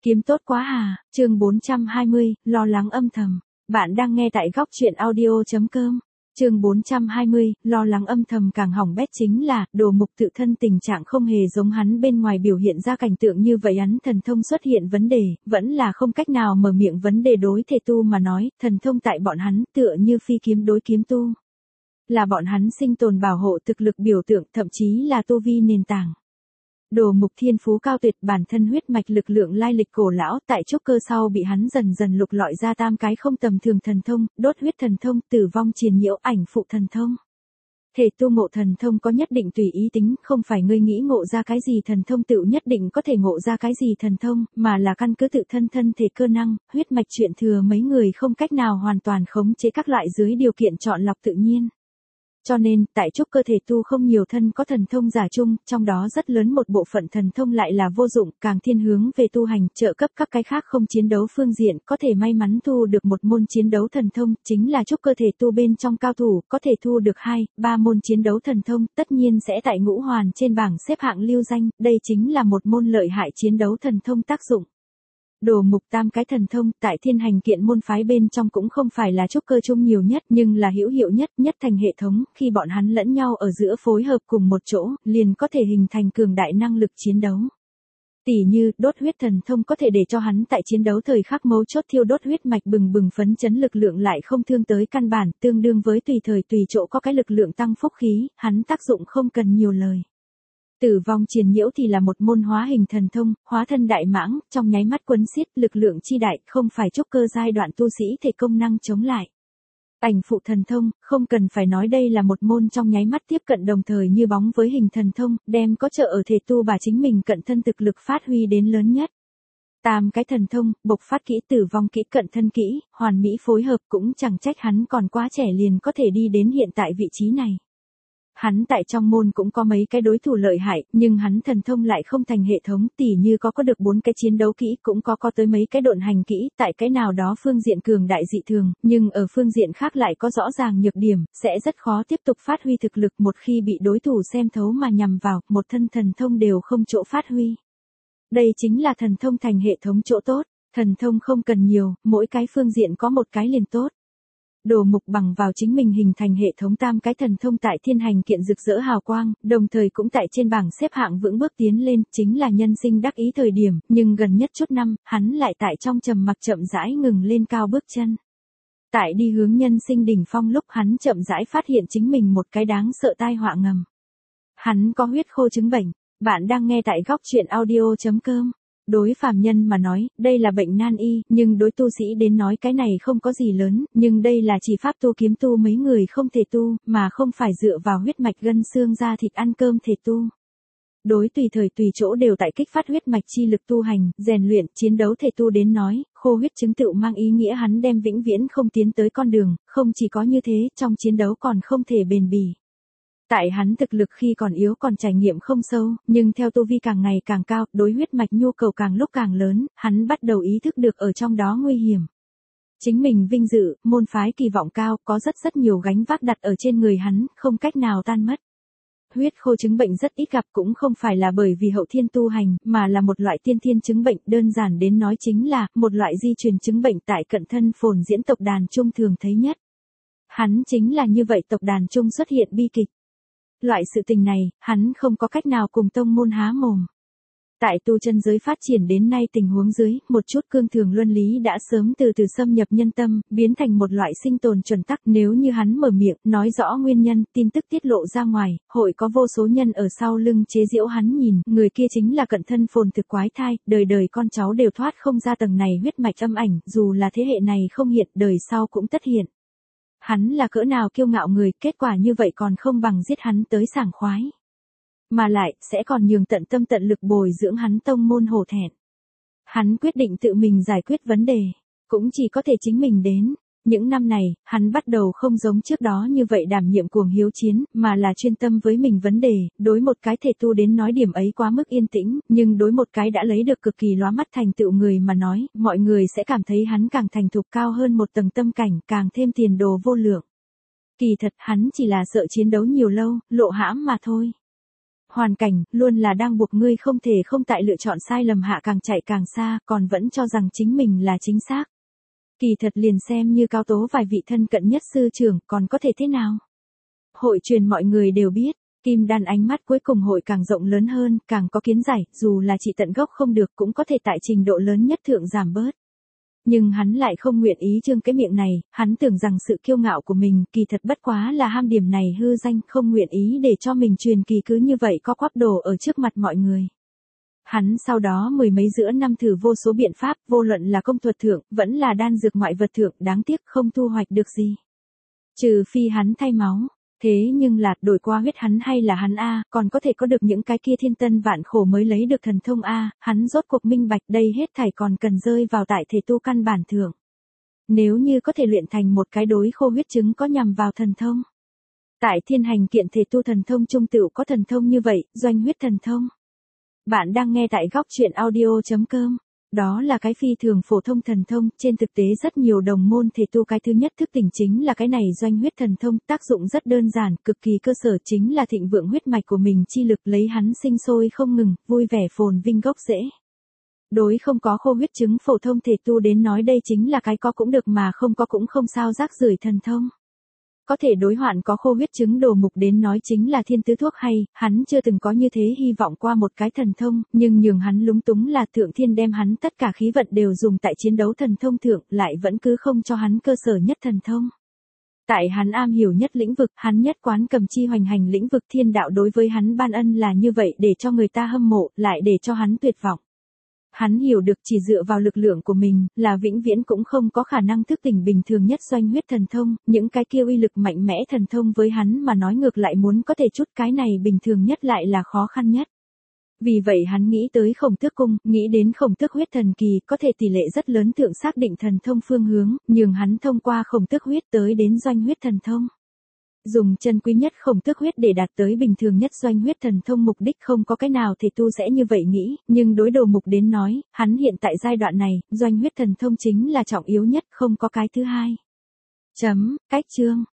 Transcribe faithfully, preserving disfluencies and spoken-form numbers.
Kiếm tốt quá à, chương bốn trăm hai mươi, lo lắng âm thầm. Bạn đang nghe tại góc truyện audio.com. Chương bốn trăm hai mươi, lo lắng âm thầm càng hỏng bét chính là, Đồ Mục tự thân tình trạng không hề giống hắn bên ngoài biểu hiện ra cảnh tượng như vậy, hắn thần thông xuất hiện vấn đề, vẫn là không cách nào mở miệng vấn đề đối thể tu mà nói, thần thông tại bọn hắn tựa như phi kiếm đối kiếm tu. Là bọn hắn sinh tồn bảo hộ thực lực biểu tượng, thậm chí là tu vi nền tảng. Đồ Mục thiên phú cao tuyệt, bản thân huyết mạch lực lượng lai lịch cổ lão, tại trúc cơ sau bị hắn dần dần lục lọi ra tam cái không tầm thường thần thông, đốt huyết thần thông, tử vong triền nhiễu, ảnh phụ thần thông. Thể tu ngộ thần thông có nhất định tùy ý tính, không phải ngươi nghĩ ngộ ra cái gì thần thông tựu nhất định có thể ngộ ra cái gì thần thông, mà là căn cứ tự thân thân thể cơ năng, huyết mạch chuyện thừa mấy người không cách nào hoàn toàn khống chế các loại dưới điều kiện chọn lọc tự nhiên. Cho nên, tại trúc cơ thể tu không nhiều thân có thần thông giả chung, trong đó rất lớn một bộ phận thần thông lại là vô dụng, càng thiên hướng về tu hành, trợ cấp các cái khác không chiến đấu phương diện, có thể may mắn thu được một môn chiến đấu thần thông, chính là trúc cơ thể tu bên trong cao thủ, có thể thu được hai, ba môn chiến đấu thần thông, tất nhiên sẽ tại ngũ hoàn trên bảng xếp hạng lưu danh, đây chính là một môn lợi hại chiến đấu thần thông tác dụng. Đồ Mục tam cái thần thông tại thiên hành kiện môn phái bên trong cũng không phải là trúc cơ chung nhiều nhất nhưng là hữu hiệu nhất nhất thành hệ thống, khi bọn hắn lẫn nhau ở giữa phối hợp cùng một chỗ, liền có thể hình thành cường đại năng lực chiến đấu. Tỷ như, đốt huyết thần thông có thể để cho hắn tại chiến đấu thời khắc mấu chốt thiêu đốt huyết mạch bừng bừng phấn chấn lực lượng lại không thương tới căn bản, tương đương với tùy thời tùy chỗ có cái lực lượng tăng phúc khí, hắn tác dụng không cần nhiều lời. Tử vong triền nhiễu thì là một môn hóa hình thần thông, hóa thân đại mãng, trong nháy mắt quấn xiết, lực lượng chi đại, không phải trúc cơ giai đoạn tu sĩ thể công năng chống lại. Ảnh phụ thần thông, không cần phải nói đây là một môn trong nháy mắt tiếp cận đồng thời như bóng với hình thần thông, đem có trợ ở thể tu bà chính mình cận thân thực lực phát huy đến lớn nhất. Tam cái thần thông, bộc phát kỹ, tử vong kỹ, cận thân kỹ, hoàn mỹ phối hợp, cũng chẳng trách hắn còn quá trẻ liền có thể đi đến hiện tại vị trí này. Hắn tại trong môn cũng có mấy cái đối thủ lợi hại, nhưng hắn thần thông lại không thành hệ thống, tỉ như có có được bốn cái chiến đấu kỹ, cũng có có tới mấy cái độn hành kỹ, tại cái nào đó phương diện cường đại dị thường, nhưng ở phương diện khác lại có rõ ràng nhược điểm, sẽ rất khó tiếp tục phát huy thực lực, một khi bị đối thủ xem thấu mà nhằm vào, một thân thần thông đều không chỗ phát huy. Đây chính là thần thông thành hệ thống chỗ tốt, thần thông không cần nhiều, mỗi cái phương diện có một cái liền tốt. Đồ Mục bằng vào chính mình hình thành hệ thống tam cái thần thông tại thiên hành kiện rực rỡ hào quang, đồng thời cũng tại trên bảng xếp hạng vững bước tiến lên, chính là nhân sinh đắc ý thời điểm, nhưng gần nhất chút năm, hắn lại tại trong trầm mặc chậm rãi ngừng lên cao bước chân. Tại đi hướng nhân sinh đỉnh phong lúc hắn chậm rãi phát hiện chính mình một cái đáng sợ tai họa ngầm. Hắn có huyết khô chứng bệnh, bạn đang nghe tại góc truyện audio.com. Đối phàm nhân mà nói, đây là bệnh nan y, nhưng đối tu sĩ đến nói cái này không có gì lớn, nhưng đây là chỉ pháp tu kiếm tu mấy người không thể tu, mà không phải dựa vào huyết mạch gân xương da thịt ăn cơm thể tu. Đối tùy thời tùy chỗ đều tại kích phát huyết mạch chi lực tu hành, rèn luyện, chiến đấu thể tu đến nói, khô huyết chứng tựu mang ý nghĩa hắn đem vĩnh viễn không tiến tới con đường, không chỉ có như thế, trong chiến đấu còn không thể bền bỉ. Tại hắn thực lực khi còn yếu còn trải nghiệm không sâu, nhưng theo tu vi càng ngày càng cao, đối huyết mạch nhu cầu càng lúc càng lớn, hắn bắt đầu ý thức được ở trong đó nguy hiểm. Chính mình vinh dự, môn phái kỳ vọng cao, có rất rất nhiều gánh vác đặt ở trên người hắn, không cách nào tan mất. Huyết khô chứng bệnh rất ít gặp, cũng không phải là bởi vì hậu thiên tu hành, mà là một loại tiên thiên chứng bệnh, đơn giản đến nói chính là, một loại di truyền chứng bệnh tại cận thân phồn diễn tộc đàn chung thường thấy nhất. Hắn chính là như vậy, tộc đàn chung xuất hiện bi kịch. Loại sự tình này, hắn không có cách nào cùng tông môn há mồm. Tại tu chân giới phát triển đến nay tình huống dưới, một chút cương thường luân lý đã sớm từ từ xâm nhập nhân tâm, biến thành một loại sinh tồn chuẩn tắc. Nếu như hắn mở miệng, nói rõ nguyên nhân, tin tức tiết lộ ra ngoài, hội có vô số nhân ở sau lưng chế giễu hắn, nhìn, người kia chính là cận thân phồn thực quái thai, đời đời con cháu đều thoát không ra tầng này huyết mạch âm ảnh, dù là thế hệ này không hiện, đời sau cũng tất hiện. Hắn là cỡ nào kiêu ngạo người, kết quả như vậy còn không bằng giết hắn tới sảng khoái. Mà lại, sẽ còn nhường tận tâm tận lực bồi dưỡng hắn tông môn hổ thẹn. Hắn quyết định tự mình giải quyết vấn đề, cũng chỉ có thể chính mình đến. Những năm này, hắn bắt đầu không giống trước đó như vậy đảm nhiệm cuồng hiếu chiến, mà là chuyên tâm với mình vấn đề, đối một cái thể tu đến nói điểm ấy quá mức yên tĩnh, nhưng đối một cái đã lấy được cực kỳ lóa mắt thành tựu người mà nói, mọi người sẽ cảm thấy hắn càng thành thục cao hơn một tầng tâm cảnh, càng thêm tiền đồ vô lượng. Kỳ thật hắn chỉ là sợ chiến đấu nhiều lâu, lộ hãm mà thôi. hoàn cảnh, luôn là đang buộc ngươi không thể không tại lựa chọn sai lầm hạ càng chạy càng xa, còn vẫn cho rằng chính mình là chính xác. Kỳ thật liền xem như cao tố vài vị thân cận nhất sư trưởng, còn có thể thế nào? Hội truyền mọi người đều biết, Kim Đan ánh mắt cuối cùng hội càng rộng lớn hơn, càng có kiến giải, dù là trị tận gốc không được cũng có thể tại trình độ lớn nhất thượng giảm bớt. Nhưng hắn lại không nguyện ý trương cái miệng này, hắn tưởng rằng sự kiêu ngạo của mình kỳ thật bất quá là ham điểm này hư danh, không nguyện ý để cho mình truyền kỳ cứ như vậy có quắp đồ ở trước mặt mọi người. Hắn sau đó mười mấy giữa năm thử vô số biện pháp, vô luận là công thuật thượng, vẫn là đan dược ngoại vật thượng, đáng tiếc không thu hoạch được gì. Trừ phi hắn thay máu. Thế nhưng là, đổi qua huyết hắn hay là hắn A, còn có thể có được những cái kia thiên tân vạn khổ mới lấy được thần thông A, hắn rốt cuộc minh bạch đây hết thảy còn cần rơi vào tại thể tu căn bản thượng. Nếu như có thể luyện thành một cái đối khô huyết chứng có nhằm vào thần thông. Tại thiên hành kiện thể tu thần thông trung tựu có thần thông như vậy, doanh huyết thần thông. Bạn đang nghe tại góc truyện audio chấm com. Đó là cái phi thường phổ thông thần thông, trên thực tế rất nhiều đồng môn thể tu cái thứ nhất thức tỉnh chính là cái này doanh huyết thần thông, tác dụng rất đơn giản, cực kỳ cơ sở chính là thịnh vượng huyết mạch của mình chi lực lấy hắn sinh sôi không ngừng, vui vẻ phồn vinh gốc rễ. Đối không có khô huyết chứng phổ thông thể tu đến nói đây chính là cái có cũng được mà không có cũng không sao rác rưởi thần thông. Có thể đối hoạn có khô huyết chứng đồ mục đến nói chính là thiên tứ thuốc hay, hắn chưa từng có như thế hy vọng qua một cái thần thông, nhưng nhường hắn lúng túng là thượng thiên đem hắn tất cả khí vận đều dùng tại chiến đấu thần thông thượng, lại vẫn cứ không cho hắn cơ sở nhất thần thông. Tại hắn am hiểu nhất lĩnh vực, hắn nhất quán cầm chi hoành hành lĩnh vực thiên đạo đối với hắn ban ân là như vậy để cho người ta hâm mộ, lại để cho hắn tuyệt vọng. Hắn hiểu được chỉ dựa vào lực lượng của mình, là vĩnh viễn cũng không có khả năng thức tỉnh bình thường nhất doanh huyết thần thông, những cái kia uy lực mạnh mẽ thần thông với hắn mà nói ngược lại muốn có thể chút cái này bình thường nhất lại là khó khăn nhất. Vì vậy hắn nghĩ tới khổng tước cung, nghĩ đến khổng tước huyết thần kỳ, có thể tỷ lệ rất lớn thượng xác định thần thông phương hướng, nhường hắn thông qua khổng tước huyết tới đến doanh huyết thần thông. Dùng chân quý nhất khổng tước huyết để đạt tới bình thường nhất doanh huyết thần thông mục đích không có cái nào thể tu sẽ như vậy nghĩ, nhưng đối đồ mục đến nói, hắn hiện tại giai đoạn này, doanh huyết thần thông chính là trọng yếu nhất, không có cái thứ hai. Chấm, cách chương.